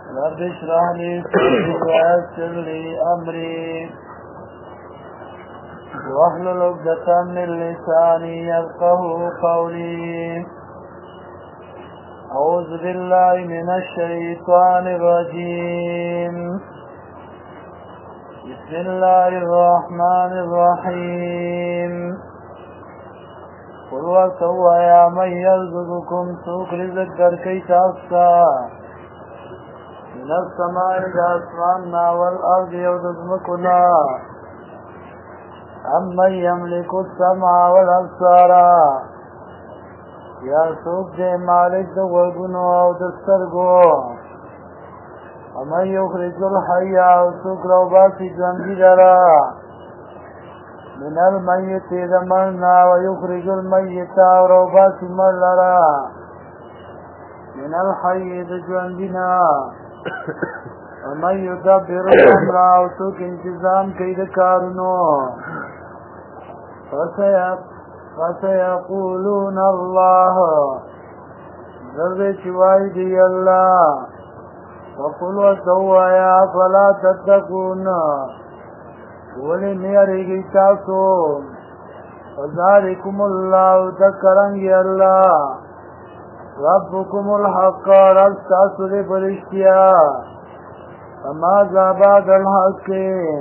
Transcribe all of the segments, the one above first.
رب اشرح لي صدري ويسر لي أمري واحلل عقدة من لساني يفقه قولي. أعوذ بالله من الشيطان الرجيم. بسم الله الرحمن الرحيم. قل وسوى يا من يرزقكم سوق رزق دركي تاسا من السماء الاسماننا والارض يودزمكنا امن يملك السمع والابصار یا سوق دے مالک دو غوگنو او دسترگو امن یخرج الحی او سوق رو باسی جوندی درا من المیت دمرنا ويخرج الميت وروبات مرلرا من الحي دجواندنا ومن يدبر الامر وسوك انتظام كيد كارنو فسيقولون الله ذرد شوائدي الله وقل وسوى يا فلا تتقون ولی نیاریگی تاسو وذالکم اللہ تکرنگی اللہ ربکم الحق رب تاسو دی برشتیا فماذا بعد الحق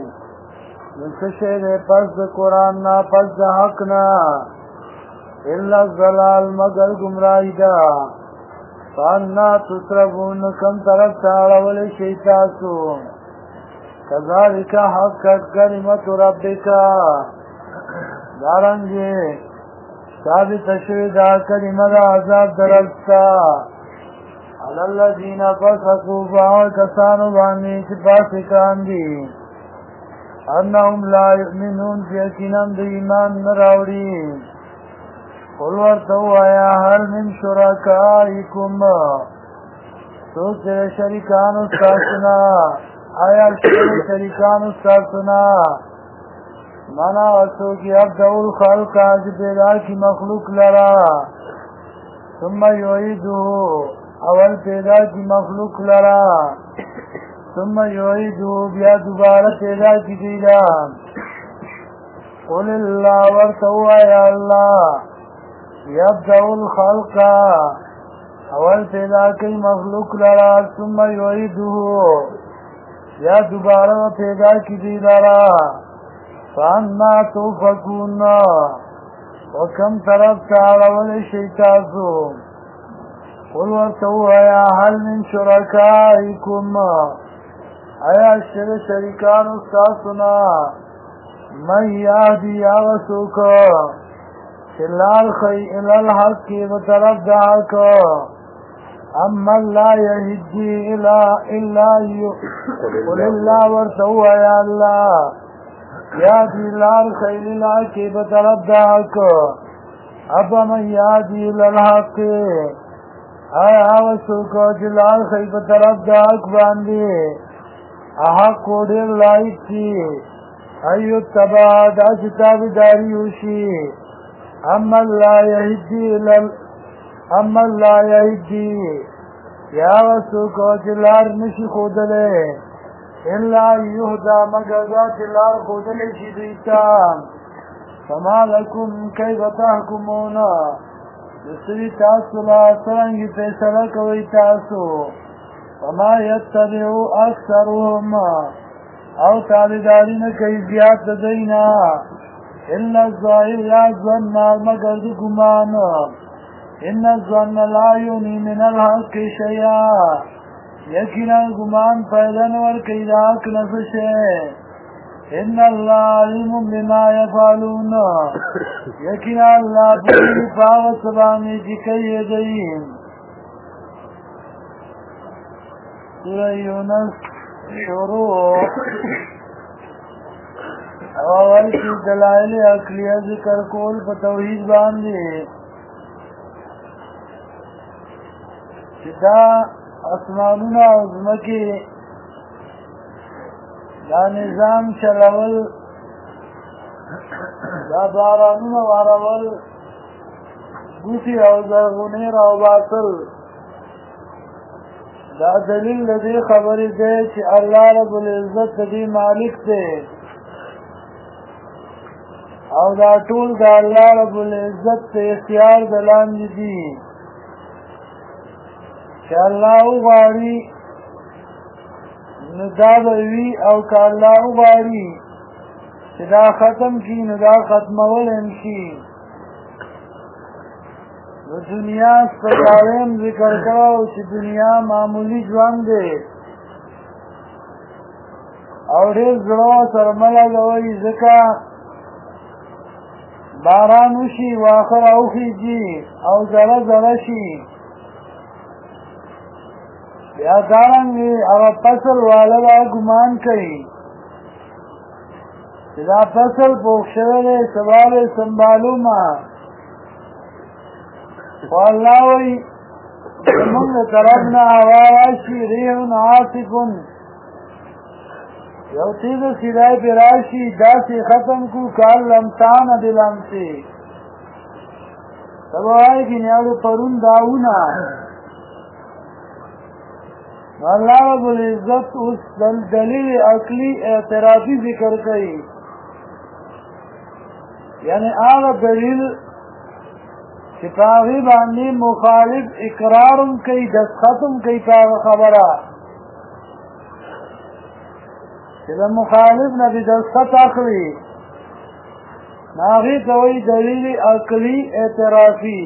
نسشے پس قرآن نا پس حق نا الا الضلال مگر گمراہی دا فانا تصرفون کم طرف تاڑولی شیطاسو كذلك حقت كلمة ربك دارنگی ثابت شوید کلمة عذاب درستا على الذين فسقوا فعال کسانو بانی چپاسکان دی انهم لا يؤمنون فیقینم دی ایمان نراوڑی قل ورتو آیا هل من شرکائکم سوک در شرکان استاسنا آیا شریکان استاسنا منا اسو کی ابدعو الخلق آج پیدا کی مخلوق لرا ثم یعیدو اول پیدا کی مخلوق لرا ثم یعیدو بیا دوبارہ پیدا کی دیدا قل اللہ ورتو یا اللہ یبدعو الخلق اول پیدا کی مخلوق لرا ثم یعیدو یا دوبارہ پیدا کی دیدارا فانا توفکون وکم طرف تعالی شیطازو قل ورتو یا حل من شرکائکم آیا شریکان استاسنا من یادی آغسوکا الالحق کی بطرف دعاکا اما لا يهدي الا قل الله ورتو يا الله يهدي الله الخير الله كي بترداك ابا من يهدي للحق آیا وسوکو جلال خير بترداك باندي احق دیر لائق کی ایو تبا دا کتاب داری وشی اما لا يهدي یا وسوکو جلار نشی خودلے الا یهدا مگر دا جلار خودلے شی دیتا فما لکم کیف تحکمون جسری تاسو لا سرنگی پیسرہ کوئی تاسو فما یتبعو اکثرهم او تابداری نکی زیاد دینا الا الظاہر یا ظن مگر دی گمان ان الظن لا یونی من الحق شیئا یقینا گمان پیدا نور کیداک نفشے ان اللہ علیم بما یفعلون یقینا اللہ بری پاوت سبانی جکی دئیم سورہ یونس شروع اول کی دلائل عقلیہ ذکر کول پا توحید باندے دا اسمانونا عظمکی دا نظام چلول دا بارانونا وارول بوتی او زرغونی راو باطل دا دلیل لدی خبری دے چی اللہ رب العزت دی مالک دے او دا ټول دا اللہ رب العزت تے اختیار دلان دی چی اللہ غاری ندا بوی او که اللہ غاری چی دا ختم کی ندا ختمول انشی دنیا سپداریم ذکر کرو چې دنیا معمولی ژوند دی او ډېر زړه سره مه لګوئ ځکه باران وشي واښه راوخیږي او زړه زړه شي بیا دارنګې هغه فصل والا به ګمان کوي چې دا فصل پوخ شوی دی سبا به سنبالومه والله وی زمونږ طرفنا هوا راشي ریح عاصف یو تیز سیدای پې راشي داسې ختم کو کال لمسان بلمسې ته به وایې ګینې د پرون داونه الله رب العزت اوس دلیل عقلي اعتراضي ذکر کوي یعنی هغه دلیل چې په هغې باندې مخالف اقرار هم کوي دستخط هم کوي په هغه خبره چې د مخالف نه دې دستخط اخلي نو هغې ته وایي دلیل عقلي اعترافي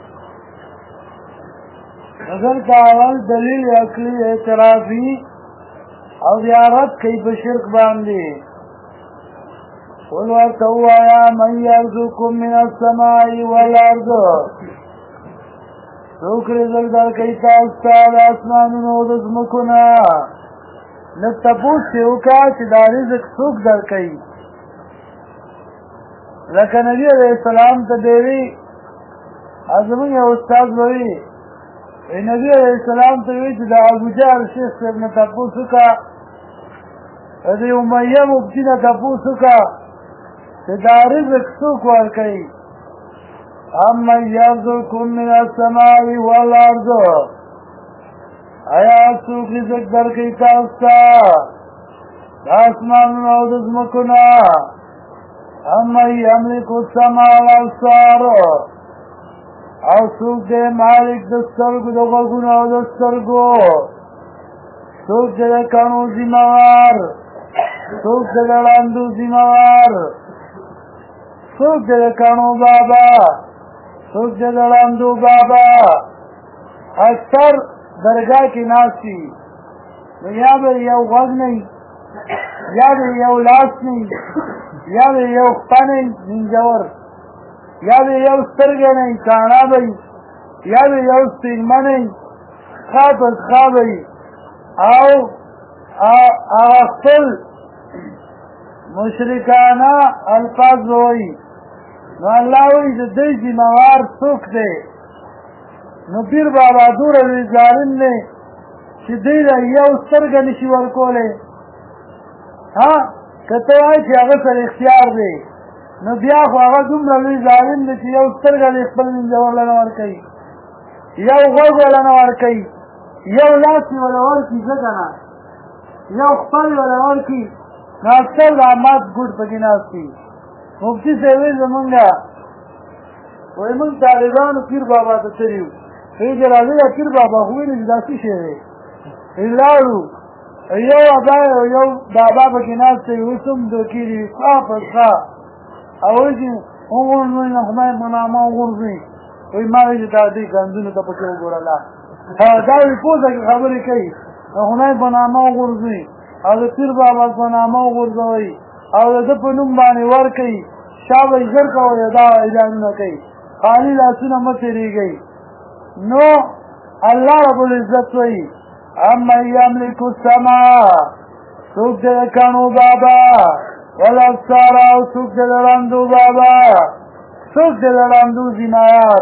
نو دلته اول دلیل عقلي اعترافي او بیا رد کوي په شرک باندې قل ورته ووایه من یرزقکم من السماء والارض څوک رزق درکوي تاسو ته د اسمانونو او د ځمکو نه لږ تپوس یې وکړه چې دا رزق څوک درکوي لکه نبي علیه السلام ته دی وي زمونږ یو استاد به وي نبي علیه السلام ته وي چې د ابوجهل شیخ صاحب نه تپوس وکړه د امیه مفتي نه تپوس وکړه چې دا رزق څوک ورکوي امن یرزقکم من السماء والارض آیا څوک رزق درکوي تاسو ته د اسمانونو او د ځمکو نه امن یملک السمع والابصار او څوک دی مالک د سترګو د غوږونو او د سترګو څوک دی د کڼو ذمهوار څوک دی د ړندو ذمهوار څوک دی د کڼو بابا څوک دی د ړندو بابا اکثر درګاه کې ناست وي نو یا به یو غوږ نه یا به یو لاس نه یا به یو خپه نه زنجور یا به یو سترګه نه کاڼه به یا به یو سپېږمه نه ښه پر ښه به او هغه خپل مشرکانه الفاظ به وایي نو الله وایي د دوی ذمهوار څوک دی نو پیر بابا دوره لوی ظالم دی چې دوی له یو سترګه نشي ورکولی ها که ته وایې چې هغه سره اختیار دی نو بیا خو هغه دومره لوی ظالم دی چې یو سترګه دی خپل منځور له نه ورکوي یو غوږ له نه ورکوي یو لاس یې وله ورکړي ځه که نه یو خپل وله ورکړي نو اکثر د احمد ګوډ پکې ناست وي مفتي صاحب وایي زمونږ وایي موږ طالبانو پیر بابا ته تللي وو وایي چې راځئ دا پیر بابا خو ویلي چې دا څه شی دی وایي لاړو یو ابا او یو بابا پکې ناست دی اوس هم دوکې دي ښه په ښه او وایي چې وغورځوئ نو خدای په نامه وغورځوئ وایي ما وایي چې دا دوی ګاندونو ته پکې وګورله دا وایي پوزه کې خبرې کوي د خدای په نامه وغورځوئ او د پیر بابا په نامه وغورځوئ او د ده په نوم باندې ورکوي شا به یې ژر کوئ دا اعلانونه کوي خالي لاسونه مه تېرېږئ نو الله رب العزت وایي امن یملک السمع څوک دی د کڼو بابا والابصار او څوک دی د ړندو بابا څوک دی د ړندو ذمهوار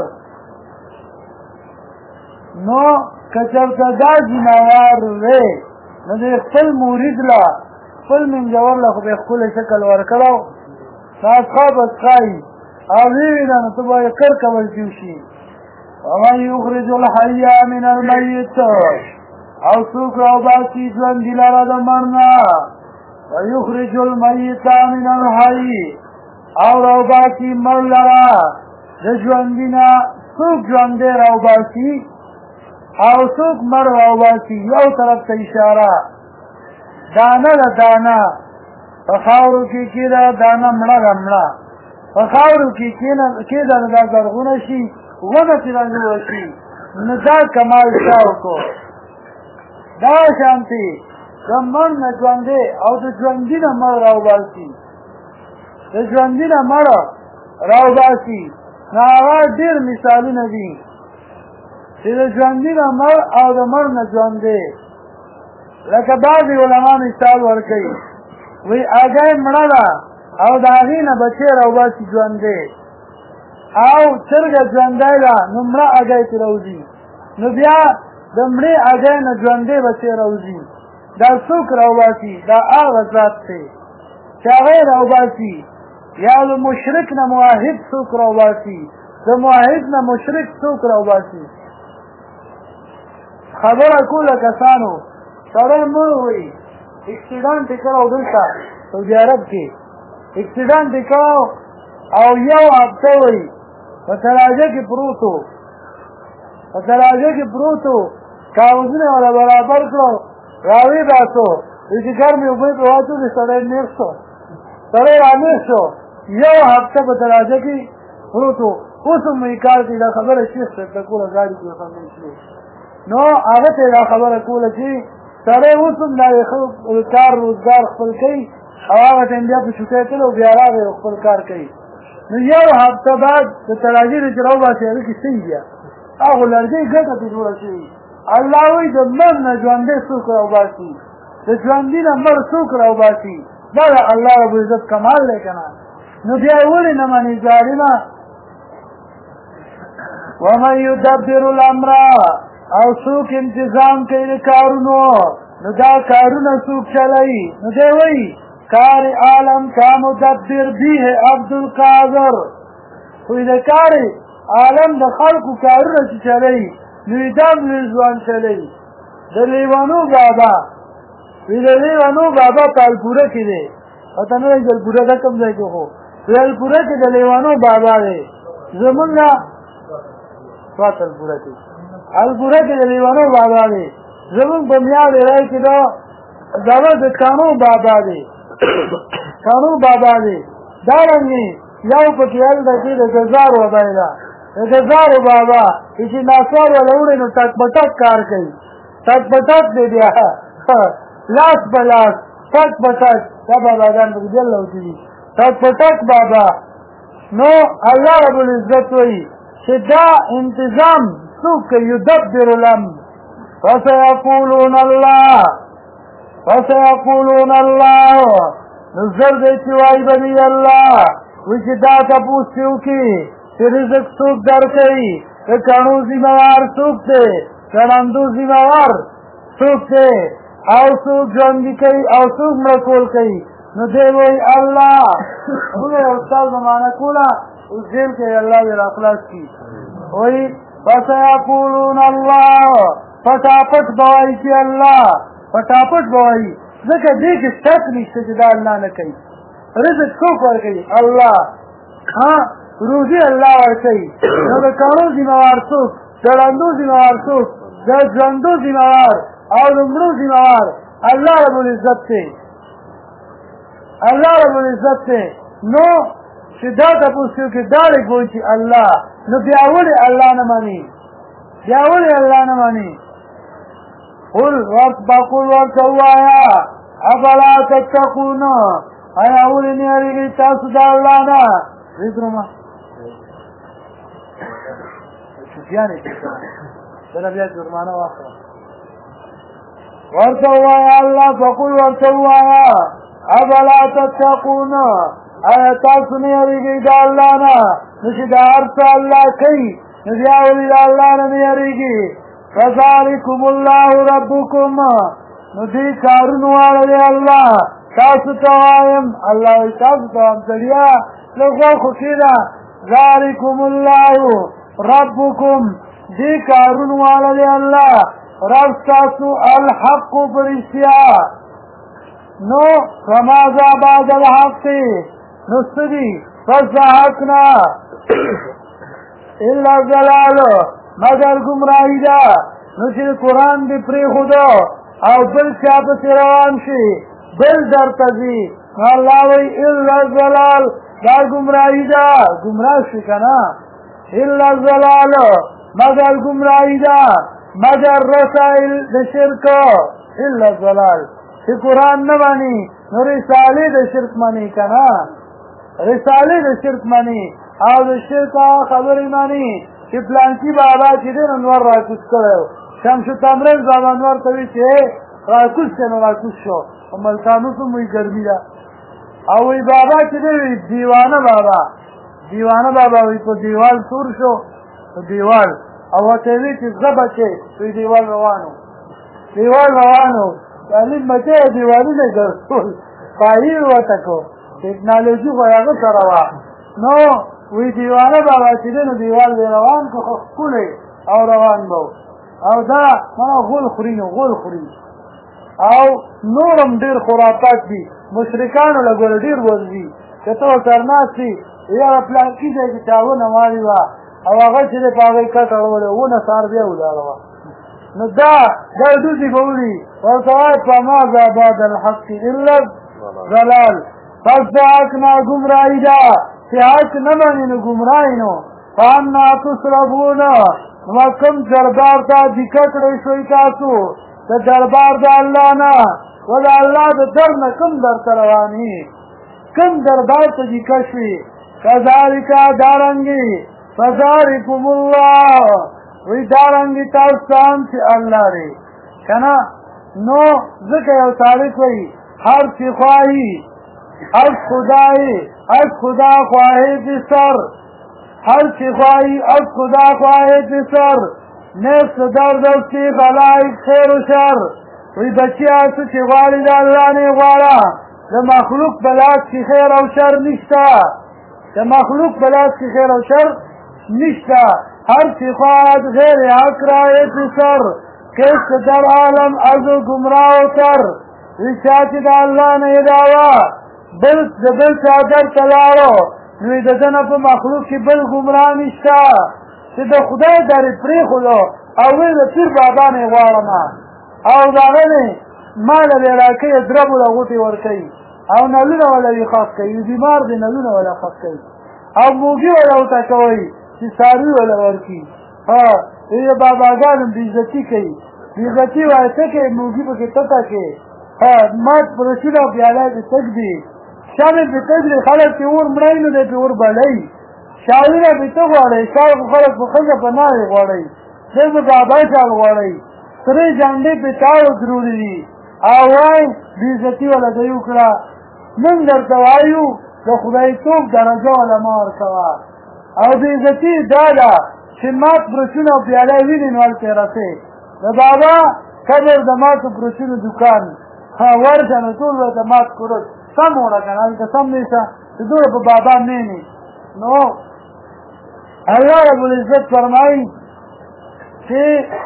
نو که چېرته دا ذمهوار دی نو د خپل مرید له خپل منځور له خو به یې ښکلی شکل ورکړو ناسخا به څښایي او ویې وینه نو ته به یې کر کول شي ومن یخرج الحی من المیت او څوک راوباسي ژوندي لره د مړ نه ویخرج المیت من الحی او راوباسي مړ لره د ژوندي نه څوک ژوندی راوباسي او څوک مړ راوباسي یو طرف ته اشاره دانه د دانه په خاورو کې کېده دانه مړه ده مړه په خاورو کې کېده نو دا زرغونه شي ونه پرې رانجوړه شي نو دا کمال چا وکړو دا شانتي د مړ نه ژوندی او د ژوندي نه مړ راوباسي د ژوندي نه مړ راوباسي نو هغه ډېر مثالونه دي چې د ژوندي نه مړ او د مړ نه ژوندی لکه بعضې علما مثال ورکوي وی اگای مړه ده او د هغې نه بچی راوباسي ژوندی او چرګه ژوندی ده نو مړه اگای ترې راوځي نو بیا د مړې اگای نه ژوندی بچی راوځي دا څوک راوباسي دا هغه ذات دی چې هغه راوباسي یا د مشرک نه موحد څوک راوباسي د موحد نه مشرک څوک راوباسي خبره کوله کسانو سړی مړ وایي اکسیډنټ یې کړی دلته سعودي عرب کې اکسیډنټ یې کړی او یو هفته وایي په تراجه کې پروت و په تراجه کې پروت و کاغذونه یې وله برابر کړو راویې باسو وایي چې ګرمې اوبه یې پرې واچولې سړی نیغ شو سړی رانیغ شو یو هفته په تراجه کې پروت و اوس هم یې کار کوي دا خبره شیخ صاحب ته کوله ګاډي کې وخندل شوې نو هغه ته دا خبره کوله چې سړی اوس هم دا کار روزګار خپل کوي او هغه ټایم بیا په چوکۍ تللی او بیا راغی او خپل کار کوي نو یو هفته بعد د تراجې نه چې راوباسي هغه کې څه بیا هغه لرګۍ ګټه پرې جوړه شوې الله وایي د مړ نه ژوندی څوک راوباسي د ژوندي نه مړ څوک راوباسي دا د الله ربالعزت کمال دی که نه نو بیا یې ولې نه منې ظالمه ومن یدبر الامر او څوک انتظام کوي د کارونو نو دا کارونه څوک چلوي نو دی وایي کار عالم کا مدبر بھی ہے عبدالقادر خو د کار عالم د خلقو کارونه چې چلوي نو یې دا رضوان چلوي د لیوانو بابا د لیوانو بابا تالپوره کې دی پته نه لګي تالپوره دا کوم ځای کې خو تالپوره کې د لیوانو بابا دی زمونږ تالپوره کې الپوره کې د لیوانو بابا دی زمونږ په میاں ډیرای کې دا زما د کانو بابا دی کانو بابا دی دارنګې یو پکې هلته کې د ګزارو بابا ده د ګزارو بابا چې ناسوار وله وړی نو ټک بټک کار کوي ټک بټک دی بیا لاس په لاس ټک بټک دا باباګان پکې بیا لوټي دي ټک بټک بابا نو الله رب العزت وایي چې دا انتظام څوک یدبر الامر فسيقولون الله نو زر دی چې وایي به دی الله وایي چې دا تپوس چې وکړي چې رزق څوک درکوي د کڼو ذمهوار څوک دی د ړندو ذمهوار څوک دی او څوک ژوندي کوي او څوک مړه کول کوي نو دی وایي الله موږ یو استاد زمانه کوله اوس جیل کې الله دې راخلاص کړي وایي فسيقولون الله پټاپټ به وایي چې الله پټاپټ به وایي ځکه دې کې شک نشته چې دا الله نه کوي رزق څوک ورکوي الله روزي الله ورکوي نو د کڼو ذمهوار څوک د ړندو ذمهوار څوک د ژوندو ذمهوار او د مړو ذمهوار الله رب العزت دی الله رب العزت دی نو چې دا تپوس کوي دا دی ګوي چې الله نو بیا ولې الله نه مني بیا ولې الله نه مني قل بقول ورته ووایه افلا تتقون آیا ولې نه یېرېږئ تاسو د الله نه ویدرومه چوپیانې دله بیا جرمانه واخله ورته ووایه الله بقول ورته ووایه افلا تتقون آیا تاسو نه یېرېږئ د الله نه نو چې دا هر څه الله کوي نو بیا ولې د الله نه نه یېرېږي فذلکم الله ربکم نو دې کارونه واړه دی الله تاسو ته وایم الله وایي تاسو ته وایم سړیا لږ وخت کښېنه ذلکم الله ربکم دې کارونه واړه دی الله رب ستاسو الحق پرشتیا نو فماذا بعد الحق نو سدی پس دا حق نا الا ضلال مگر گمراهی دا نو چې قرآن دی پری خدا او بل چا پسې روان شي بل درته ځي الله وایي الا ضلال دا گمراهی دا گمراه شي که نه الا ضلال مگر گمراهی دا مگر رسائل د شرک الا ضلال چې قرآن نه مانی نو رسالې د شرک مانی که نه رسالې د شرک مانی او د شرک خبرې مانی چې پلانکي بابا چې دی نو نور راکوز کړی و شمس تبریز بابا نور ته وایي چې راکوز شي نو راکوز شو په ملتانو کې موی ګرمي ده او وی بابا چې دی دیوانه بابا وی په دیوال سور شو په دیوال او ورته وی چې زه بچې وی دیوال روانو تعلیم بچې دیوالونه ګرځول پایې ورته کو ټکنالوژي خو هغه سره وه نو وی دیوانه بابا چې دی نو دیوال دی روان که خو ښکلی او روان به او دا غول خوري او نورم ډېر خرافات دي مشرکانو له ګوره ډېر ورځي که ته ورسره ناست وي یاره پلانکي ځای کې چا ونه مالې وه او هغه چې دی په هغې کټ اړولی ونه سهار بیا ولاړه وه نو دا ډوزې به وړي ورته وایي فماذا بعد الحق الا ضلال پس د حق نه ګمراهي ده چې حق نه مني نو ګمراهي نو فانا تصرفون نو کوم دربار ته دیکه کړی شوي تاسو د دربار د الله نه و د الله د در نه کوم درته رواني کوم دربار ته دیکه شوي کذالک دارنګې فذارکم الله وی دارنګې تاسو هم چې الله دی که نه نو ځکه یو تاریخ وایي هر چې خواهی از خدا خواهی بسر هر چی خواهی از خدا خواهی بسر نفس درد استی خلائق خیر و شر وی بچی آسو چی غوالی دا اللہ نے غوالا دا مخلوق بلاس کی خیر و شر نشتا هر چی خواهد غیر حق رای بسر کس در عالم ازو گمراہ و تر وی چاچی دا اللہ نے دعوا بل چادر تلارو نوی د دنه په مخلوق کې بل ګمراه نشته چې د خدای درې پرېښودو او وی د پیر بابا نه غواړم او د هغه نه ما له دې راکوي دربو له غوټې ورکوي او نلونه وله وي خاص کوي بیمار دی نلونه وله خاص کوي او موږي وله ورته کوئ چې څاروي وله ورکړي د باباګانو بېعزتي کوي بېعزتي وایي څه کوي موږي پکې تته کې مات پرشونه پیاله دې تګ دي شامل په تجري خلک چې اور مړی نو دی په اور بلئ شاعرونه په ته غواړئ شاعر خو خلک په ښځه په نارې غواړئ دی په بابا شال غواړئ سرې جانډې په تاو دروړي دي او وایي بېعزتي وله دی وکړه موږ درته وایو د خدایتوب درجه وله مه ورکوه او بېعزتي دا ده چې مات برشونه او پیاله وینې نو هلته یې رسې د بابا قبر د ماتو برشونو دوکان ورشه نو ټول ورته مات کړل سم وړه که نه هلته سم نیسه چې دوی په بابا مینې نو الله رب العزت فرمایي چې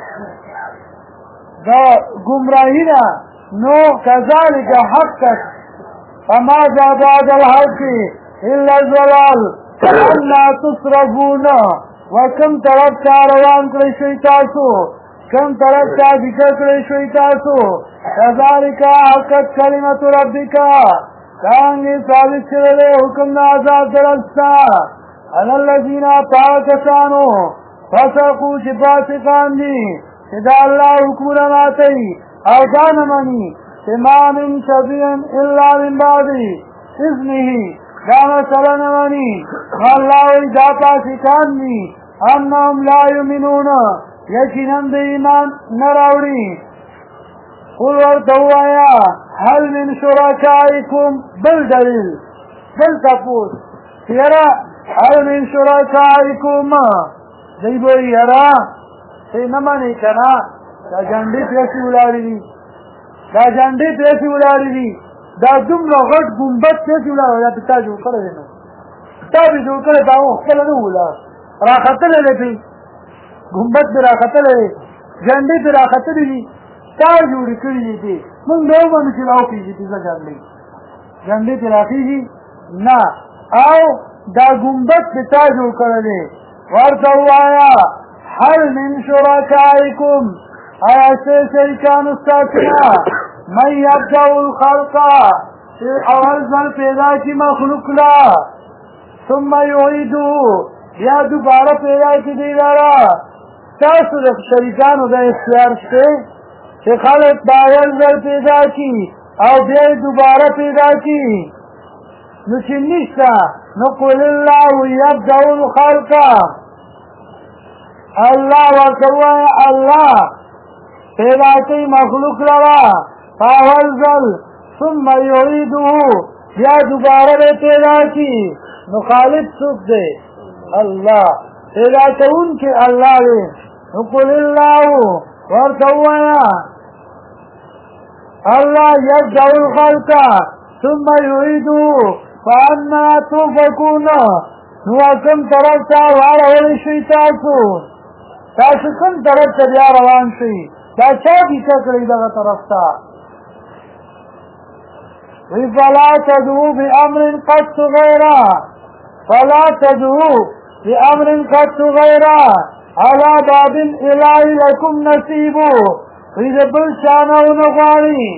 دا ګمراهي ده نو کذلک حقت فماذا بعد الحق الا الضلال فانا تصرفون وکم طرف ته روان کړی شوي تاسو کم طرف ته ذکر کړی شوي تاسو کذلک حقت کلمت ربک څنګه ثابت شوی دی حکم د عذاب درسته علی الذین پاکستانو فسقو چې فاسقان دي چې د الله حکمونه ماتوي او دا نه مني چې ما من شفیع الا من بعد اذنه دا مسله نه مني الله وایي دا فاسقان دي انهم لا یؤمنون یقینا د ایمان نه راوړي قل ورته ووایه هل من شرکائکم بل دلیل بل تپوس یاره هل من شرکائکم دی به وایي یاره ته نه منې که نه دا جنډې پیسې ولاړې دي دا دومره غټ ګمبد پیسې ولاړې دا په تا جوړ کړی دی نو تا به جوړ کړی دا خپله نه ولاړ راختلی دی پرې ګمبد دې راختلی دی جنډې ترې راختلې دي تا جوړې کړي دي موږ به ومنو چې راوخېږي پنځه جنډې ترې راخېږي نه او دا ګمبد چې تا جوړ کړی دی ورته ووایه هل من شرکائکم آیا شته شریکانو ستاسو نه من یبدأ الخلق چې اول ځل پیدا کړي مخلوق لا ثم یعیدو بیا دوباره پیدا کړي دی لاره تاسو د شریکانو د اختیار شته چې خلق به اول ځل پیدا کړي او بیا یې دوباره پیدا کړي نو چې نشته نو قل الله یبدأ الخلق الله ورته ووایه الله پیدا کوي مخلوق لره په اول ځل ثم یعیده بیا دوباره به پیدا کړي نو خالق څوک دی الله پیدا کوونکی الله دی نو قل الله ورته ووایه الله یبدأ الخلق ثم یعیده فانا توفکون نو کوم طرف ته واړولی شئ تاسو کوم طرف ته بیا روان شئ دا چا کیسه کړې دغه طرف ته وی فلا تدعو بامر قد غیره فلا تدعو بامر قد غیره على باب الاله لكم نصیب وی د بل چانه ونه غواړي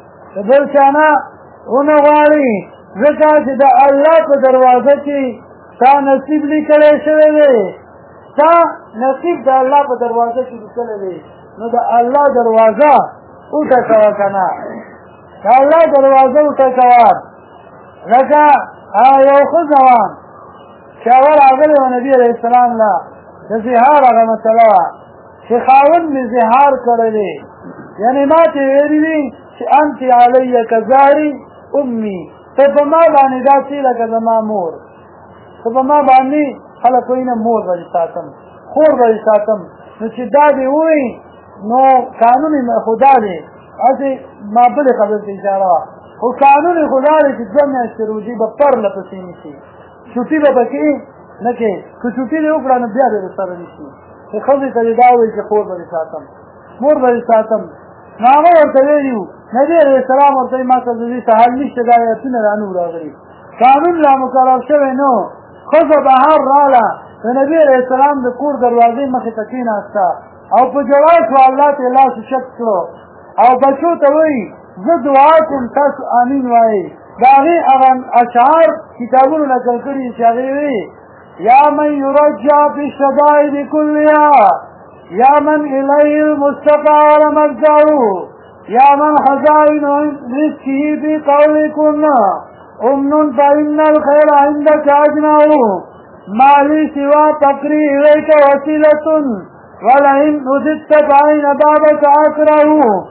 ځکه چې د الله په دروازه کې تا نصیب لیکلی شوی دی تا نصیب د الله په دروازه کې لیکلی دی نو د الله دروازه وټکوه که نه د الله دروازه وټکوه لکه یو ښه ځوان چې اول راغلی و نبي علیه السلام له د زهار هغه مسله وه چې خاوند مې زهار کړی دی یعنې ما ته ویلي وي چې انت علیه کزاری امي ته په ما باندې داسې لکه زما مور ته په ما باندې خلک وایي نه مور به دې ساتم خور به دې ساتم نو چې دا دې ووایي نو قانون خو دا دی هسې ما بلې خبرې ته اشاره وه خو قانون خو دا دی چې 2 میاشتې روژې به پرله پسې نیسي چوټي به پکې نه کوې که چوټي دې وکړه نو بیا دې ورسره نیسي چې ښځې ته دې دا وایي چې خور به دې ساتم مور به دې ساتم نو هغه ورته ویلي وو نبي علیه السلام ورته وایي ما ته د دې څه حل نشته دا ایتونه رانه راغلي قانون لا مقرر شوی نو ښځه بهر راله د نبي علیه السلام د کور دروازې مخې ته کېناسته او په جواز خو الله ته لاس شک کړو او بچو ته وایي زه دعا کوم تاسو امین وایئ د هغې هغه اشعار کتابونو نقل کړي چې هغې وایي یا من یرجع فی الشدائد کلها یا من الیه المستقر مرجعو یا من خزائن رزقه فی قولکن امن فإن الخير عندك أجمع ما لي سوى فقري إليك وسيلة ولئن نزدت فإن بابك أكره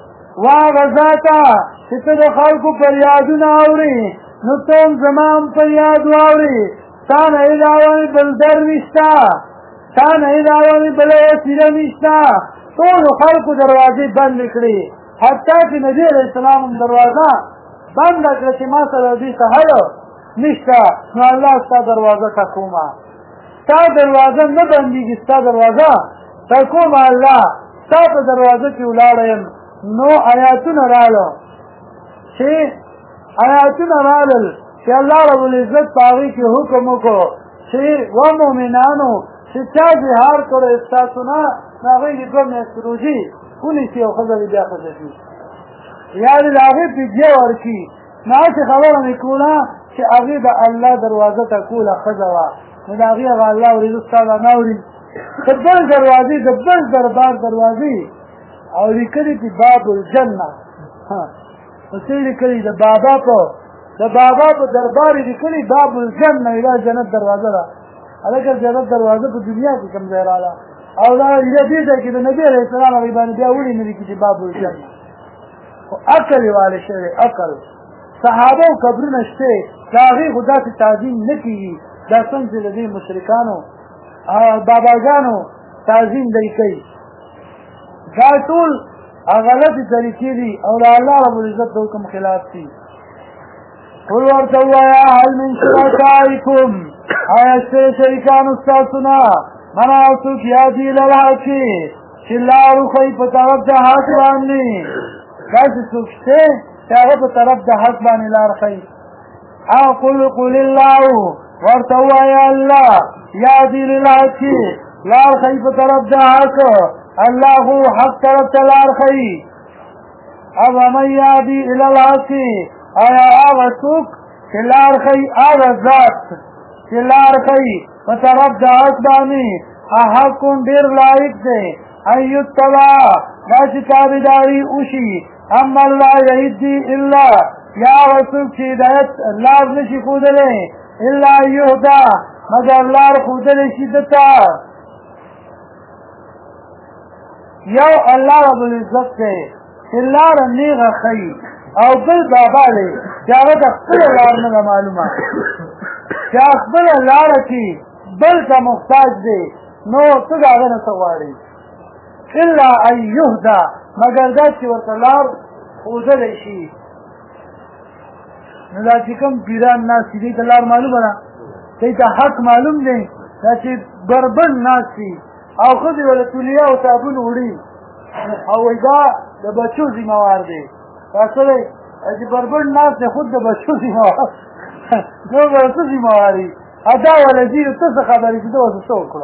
وغزاتا چې ته د خلکو فریادونه اوري نو ته هم زما هم فریاد واوري تا نه علاوه بل در نشته تا نه علاوه بله وسیله نشته ټولو خلکو دروازې بندې کړي حتی چې نبي علیه السلام هم دروازه بنده کړه چې ما سره دې څه حل نشته نو الله ستا دروازه ته کومه ستا دروازه نه بندېږي ستا دروازه ته کومه الله ستا په دروازه کې ولاړه یم نو آیاتونه راغله چې الله رب العزت په هغې کې حکم وکړو چې و مؤمنانو چې چا جهار کړی ستاسو نه نو هغوی دې 2 میاشتې روژې ونیسي او ښځه دې بیا ښځه شي یا دې د هغې فدیه ورکړي نو هسې خبره مې کوله چې هغې د الله دروازه ته کوله ښځه وه نو د هغې هغه الله اورېده ستا به نه اوري د بل دروازې د بل دربار دروازې او لیکلي دي باب الجنه نو څه یې لیکلي د بابا په دربار یې لیکلي باب الجنه دا جنت دروازه ده هلکه جنت دروازه په دنیا کې کوم ځای راغله او دا دې ځای کې د نبي علیه السلام هغې باندې بیا ولې نه لیکي چې باب الجنه خو عقل یې والی شوی عقل صحابه او قبرونه شته د هغې خو داسې تعظیم نه کېږي دا څنګه چې د دې مشرکانو باباګانو تعظیم دی کوي دا ټول غلطې طریقې دي او د الله رب العزت د حکم خلاف دي قل ورته ووایه هل من شرکائکم آیا شته شریکانو ستاسو نه من هغه څوک یا دي لله چې چې لار وښیي په طرف د حق باندې داسې څوک شته چې هغه په طرف د حق باندې لار ښیي او قل الله ورته ووایه الله یهدي للحق لار ښیي په طرف د حق الله خو حق طرف ته لار ښیي افمن یهدي الی الحق آیا هغه څوک چې لار ښیي هغه ذات چې لار ښیي په طرف د حق باندې حق ډېر لایق دی ان یتبع دا چې تابعداري وشي اما لا یهدي الا یا هغه څوک چې هدایت لار نشي ښودلی الا یهدا مګر لار ښودلی شي ده ته یو الله رب العزت دی چې لاره نیغه ښیي او بل بابا دی چې هغه د خپله لار نه ده معلومه چې خپله لاره کې بل ته محتاج دی نو څه د هغه نه څه غواړي الا ان یهدا مګر دا چې ورته لار ښودلی شي نو دا چې کوم پیران ناست دي ته لار معلومه ده دی ته حق معلوم دی دا چې بربند ناست دي او ښځې وله تولیه او صابون وړي او وایي دا د بچو ذمهوار دی دا څه دی چې بربند ناست دی خود د بچو ذمهوار نو به څه ذمهواري دا وله ځي ته څه خبرې چې ده ورته څه وکړو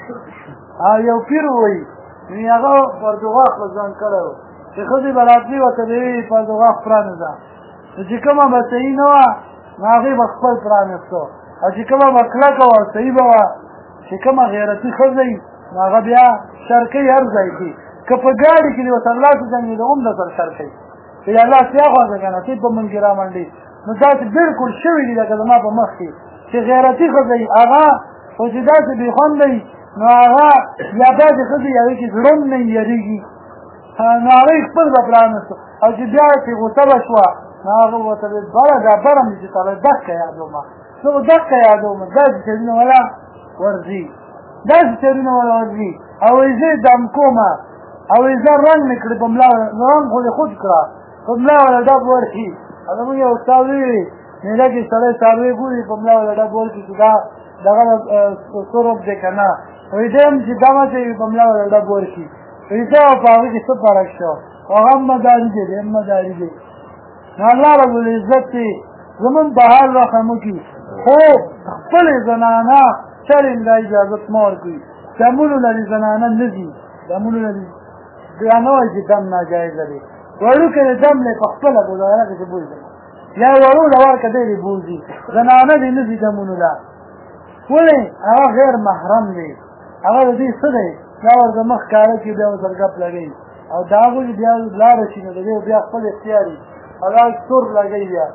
یو پیر وایي هغه پردوغاښ به ځان کړی و چې ښځې به راتلي ورته به یې پردوغاښ پرانېزه چې کومه به صحیح نه وه نو هغې به خپل پرانېستو او چې کومه به کلکه وه صحیح به وه چې کومه غیرتي ښځه وي نو هغه بیا شر کوي هر ځای کې که په ګاډي کې دې ورته لاس وجنګېده هم در سره شر کوي چې یا لاس یاخوازه که نه تی په منځ کې رامنډي نو داسې بلکل شوي دي لکه زما په مخ کې چې غیرتي ښځه وي هغه خو چې داسې بېخونده وي نو هغه یا داسې ښځې هغې کې زړه هم نه یېرېږي نو هغې خپل به پرانېستو او چې بیا چې غوسه به شوه نو هغه ورته ویل بره دا بره مې چې تاله دقه یادومه زه خو دقه یادومه داسې چلونه وله ورځي داسې چلونه وله ورځي او وایي زه دم کومه او وایي زه رنګ مې کړې په ملا رنګ خو دې خود کړه په ملا وله ډب ورکړي او زموږ یو استاد ویلي میله کې سړی څاروی ګوري په ملا وله ډب ورکړي چې دا دغه سورب دی که نه وایي دی هم چې دمه چې په ملا وله ډب ورکړي وایي دی او په هغې کې څه فرق شو هغه هم مداري دی دی هم مداري دی نو الله رب العزت چې زمونږ په حال رحم وکړي خو خپلې زنانه چرې دا اجازت مه ورکوي دمونو لري زنانه نه ځي دمونو لري دا نه وایي چې دم ناجایزه دی وړوکې د دم دی په خپله بوځه هغه چې بوځي یا وړو له ورکه دی دې بوځي زنانه دې نه ځي دمونو له ولې هغه غیر محرم دی هغه د دې څه دی دا ورته مخ کاره کړي بیا ورسره ګپ لګوي او د هغوی بیا لاره شي نو د دې بیا خپل اختیار وي هغه سور لګوي بیا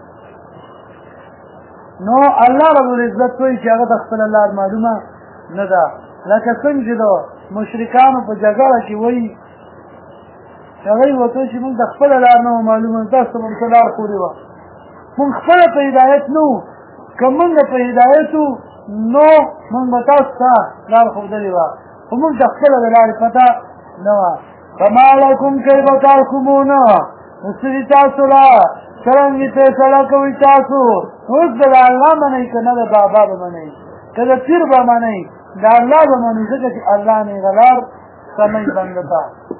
نو الله رب العزت وایي چې هغه د خپله لار معلومه نه ده لکه څنګه چې د مشرکانو په جګړه کې وایي چې هغوی ورته وایي چې موږ د خپله لار نه وه معلومه تاسو ته به څه لار ښودې وه موږ خپله په هدایت نه وو که موږ په هدایت وو نو موږ به تاسو ته لار ښودلې وه خو موږ د خپله د لارې پته نه وه فما لکم کیف تحکمون نو څه دي تاسو له څرنګې فیصله کوئ تاسو اوس به د الله منئ که نه د بابا به منئ که د پیر به منئ د الله به منئ ځکه چې الله نیغه لار سمئ بنده ته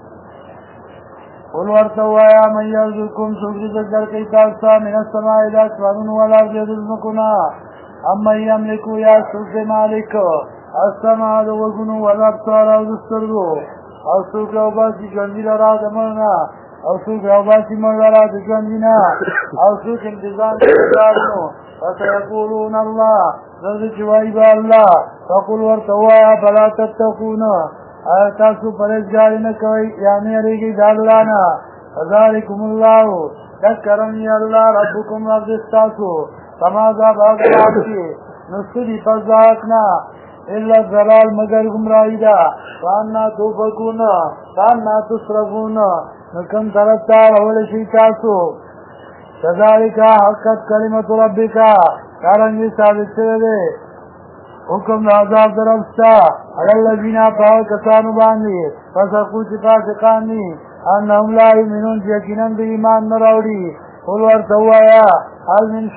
قل ورته ووایه من یرزقکم څوک رزق درکوي تاسو ته من السماء د اسمانونو والارض د ځمکو نه امن یملکو یا څوک دی مالک السماء د غوږونو والابصار او د سترګو او څوک راوباسي ژوندي لره د مړ نه او څوک راوباسي مړ لره د ژوندي نه او څوک انتظام کوي فسيقولون الله زه چې وایي به الله فقل ورته ووایه فلا تتقون آیا تاسو پرهیزګاري نه کوئ یا نه یېرېږئ د الله نه فذلکم الله ذکرني الله ربکم رب دې ستاسو فماذا بعد ذلک نو څه دي پس د حق نه الا الضلال مگر گمراهی ده فانا توفقون فانا تصرفون نو کوم طرف ته راوړل شي تاسو كذلك حقت کلمت ربک څرنګه ثابت شوی دی حکم د عذاب درسته علی الذین کسانو باندې فسقوا چې فاسقان دي انهم لا یؤمنون چې یقینا د ایمان نه راوړي قل ورته ووایه هل من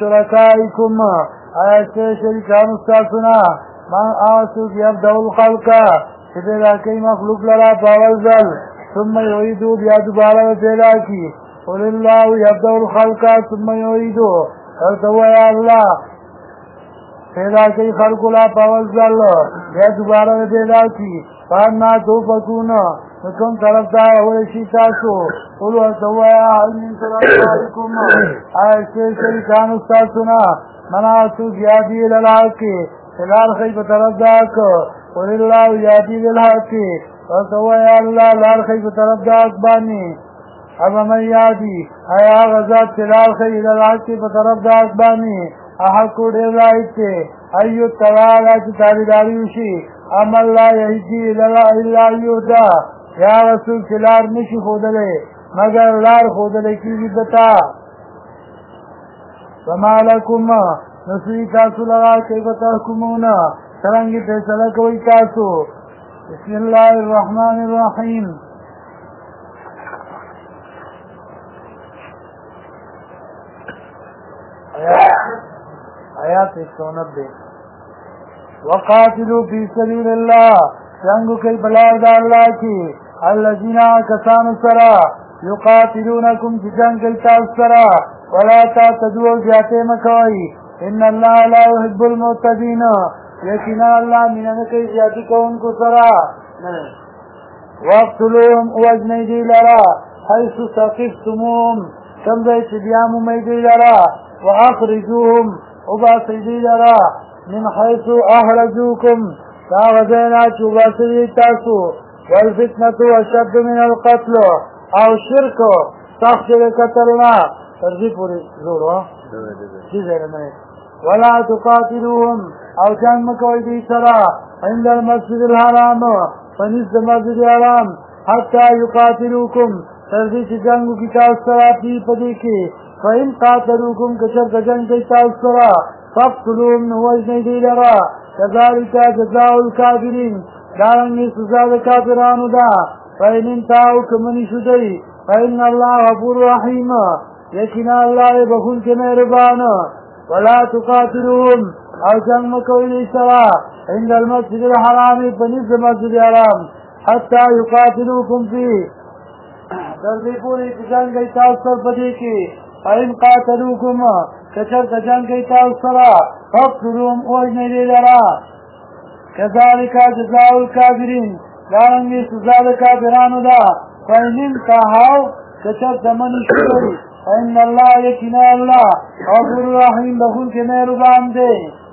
شرکائکم آیا چې شریکانو ستاسو نه من هغه څوک یبدأ الخلق چې پیدا کوي مخلوق لرا په اول ځل ثم یعیدو بیا دوباره پیدا کی قل الله یبدأ الخلق ثم یعیدو ورته وایه الله پیدا کوي خلقو لا په اول ځل بیا دوباره پیدا کی فانا توفکون کوم طرف ته وړي شي تاسو قل ورته وایه هل من شرکائکم آیا شریکان تاسو نه مناسو زیادی للحق لار خی په طرف دا کو قل الله یادی للحق ورته وایه الله لار خی په طرف دا باندې اما من یادی آیا غزات لار خی للحق په طرف دا باندې احق ډیر راځي ایو تعالی چې تابعداري وشي اما الله یهدی الا یودا یا رسول لار نشي خودلې مگر لار خودلې کیږي دتا وما لكم نسوی تاسو لگا کیف تحکمون سرنگی فیصلہ کوئی تاسو بسم اللہ الرحمن الرحیم آیات 190 وقاتلوا فی سبیل اللہ جنگو کئی بلار دا اللہ کی الذین کسان سرا یقاتلونکم چی جنگ کئی تاس سرا ولا تعتدوا زیادے مکوئی ان اللہ لا يحب المعتدین لیکن اللہ منن کئی زیادی کو ان کو سرا وقتلوهم وجنی دی لرا حیث سقفتموهم کم دے چبیامو می دی لرا واخرجوهم وباسی دی لرا من حیث احرجوکم دا غزینا چوباسی دی تاسو والفتنة اشد من القتل او شرک سخت قتلنا ترجیح پوری زور ہو ولا تقاتلوهم او جنگ مکوئی دی سرا عند المسجد الحرام فنزد مسجد الحرام حتی یقاتلوکم ترجیح چی جنگو کی تاس سرا پی پدی کی فإن قاتلوکم کچر جنگ کی تاس سرا فاقتلوهم نوجن دی لرا كذلك جزاء الكافرين دارنگی سزا دا کافرانو دا فإن انتاو کمنی شدئی فإن اللہ غفور رحیم یقینا اللہ بخون کے مہربان ولا تقاتلوهم او جنگ مکوئی سوا عند المسجد الحرام فنزد مسجد الحرام حتى يقاتلوكم فيه تردی پوری جنگ گئی تاثر پدی کی فإن قاتلوكم کچر جنگ گئی تاثر فاقتلوهم اوجن دی لرا كذلك جزاء الكافرين دارنگی سزا دا کافرانو دا فإن انتهوا کچر دمنی شدئی فإن اللہ یقینا اللہ غفور رحیم بخون کے مہربان دے